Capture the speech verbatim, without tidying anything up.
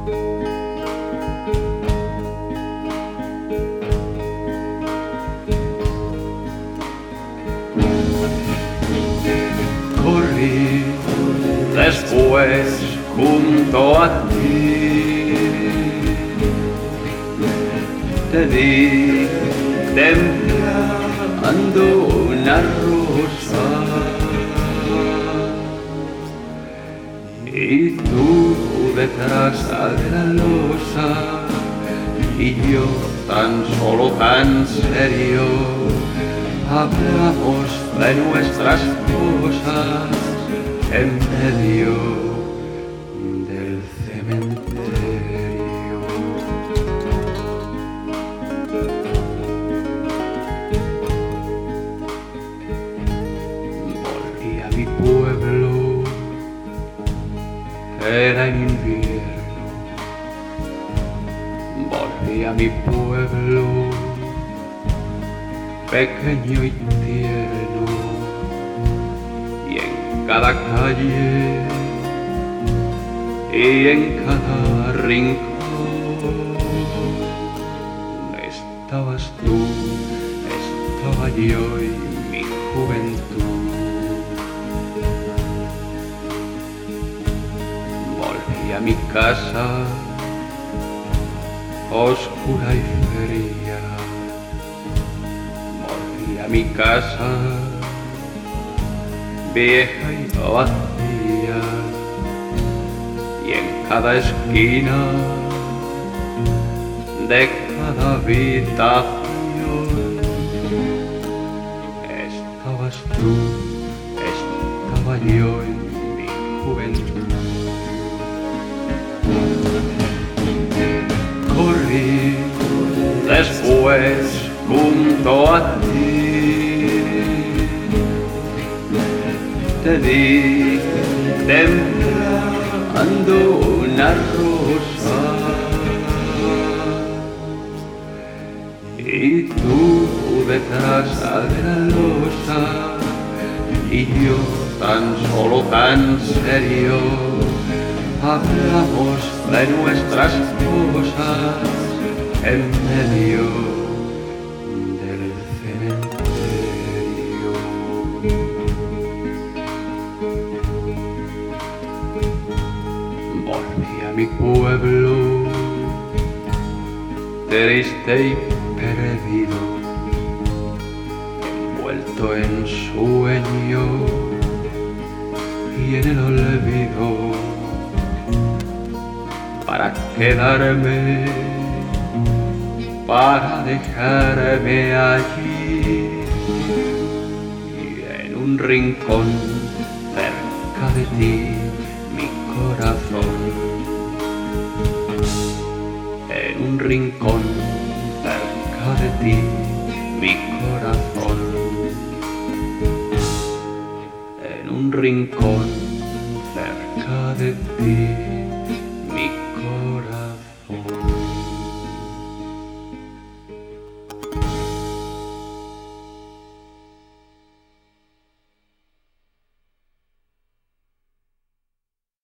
Corrí después junto a ti, te di temblando una rosa y tú detrás de la losa y yo tan solo tan serio hablamos de nuestras cosas en medio del cementerio. Volví a mi pueblo, era invierno. Volví a mi pueblo, pequeño y tierno, y en cada calle y en cada rincón estabas tú, estaba yo y mi juventud. Volví a mi casa oscura y fría, volví a mi casa vieja y vacía, y en cada esquina de cada habitación estabas tú, estaba yo en mi juventud. Corrí después junto a ti, te di temblando una rosa y tú detrás de la losa y yo tan solo tan serio hablamos de nuestras cosas en medio del cementerio. Volví a mi pueblo, triste y perdido, envuelto en sueño y en el olvido, para quedarme, para dejarme allí y en un rincón cerca de ti mi corazón, en un rincón cerca de ti mi corazón, en un rincón cerca de ti.